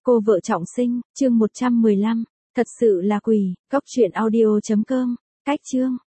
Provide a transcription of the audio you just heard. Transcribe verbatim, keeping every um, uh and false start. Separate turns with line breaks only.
Cô vợ trọng sinh, chương một trăm mười lăm, thật sự là quỷ, cóc truyện audio chấm com, cách chương.